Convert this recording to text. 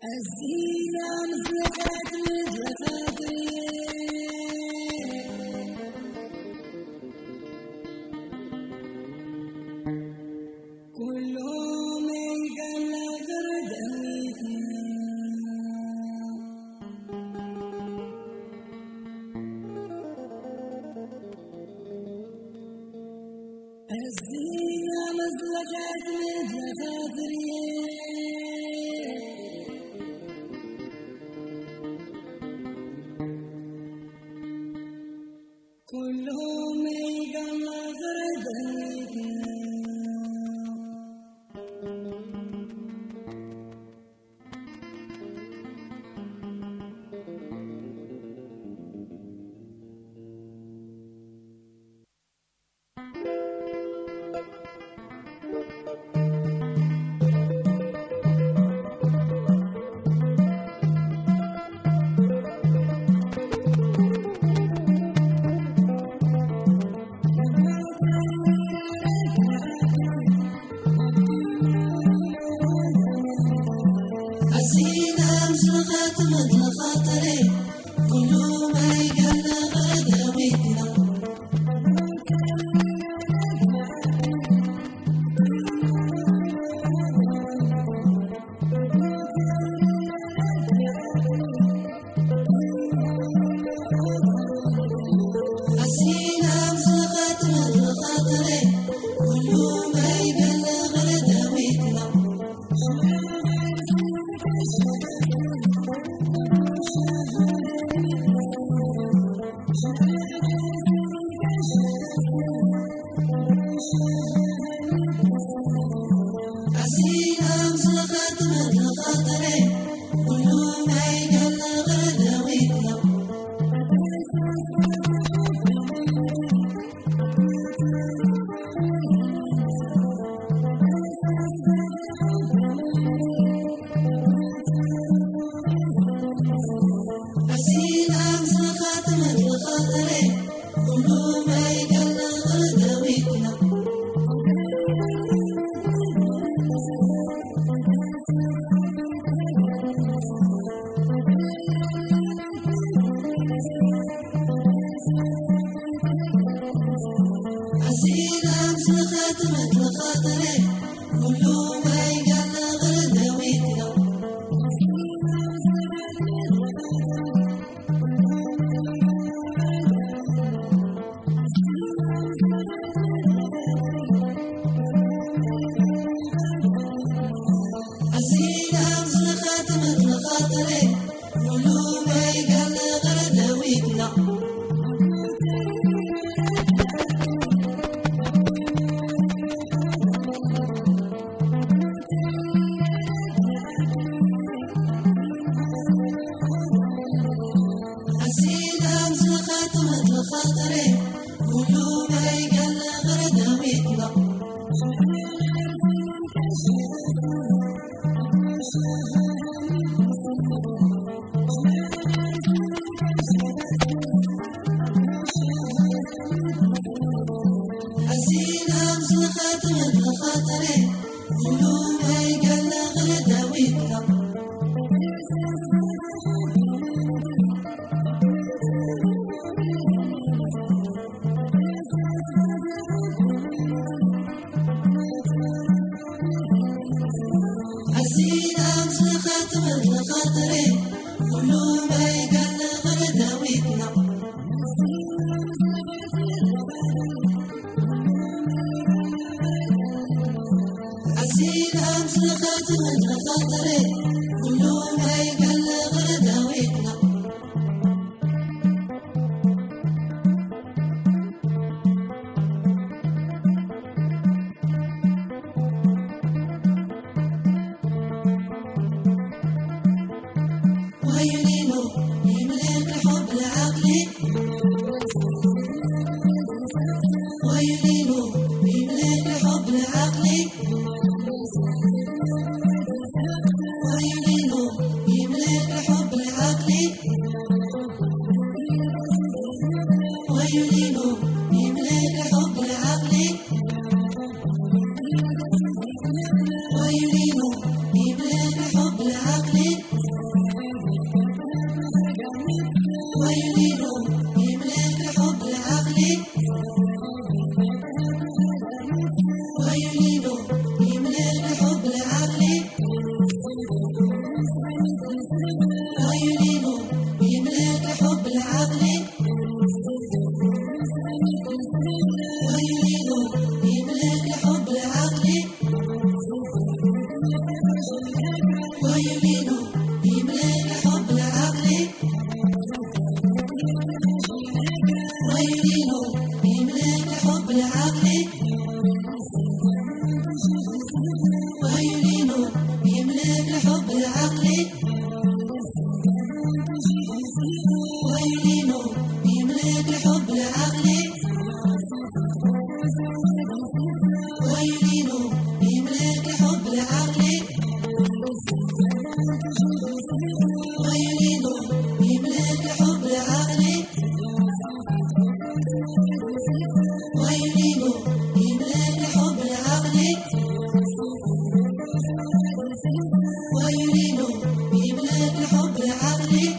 الزينة مسلكت مدلفتي كلهم يقلب ردميتنا الزينة مسلكت مدلفتي كلهم يقلب ردميتنا الزينة مسلخت مثل خاطري كله ما يقلب ردويتنا الزينة مسلخت مثل خاطري كله ما يقلب ردويتنا الزينة مسلخت مثل خاطري كله ما يقلب ردويتنا الزينة مسلخت مثل خاطري كله ما يقلب ردويتنا الزينة مسلخت مثل خاطري كله ما يقلب ردويتنا الزينة مسلخت مثل خاطري كله ما يقلب ردويتنا الزينة مسلخت مثل خاطري كله ما يقلب ردويتنا الزينة مسلخت مثل خاطري كله ما يقلب ردويتنا الزينة مسلخت مثل خاطري كله ما يقلب ردويتنا الزينة مسلخت مثل خاطري كله ما يقلب ردويتنا ويلينو يملك الحب لعقلي ويلينو يملك الحب لعقلي ويلينو يملك حب العقل ويلينو يملك حب العقل ويلينو يملك حب العقل ويلينو يملك حب العقل ويلينو يملك حب العقل ويلينو يملك حب العقل ويلينو يملك حب العقل ويلينو يملك حب العقل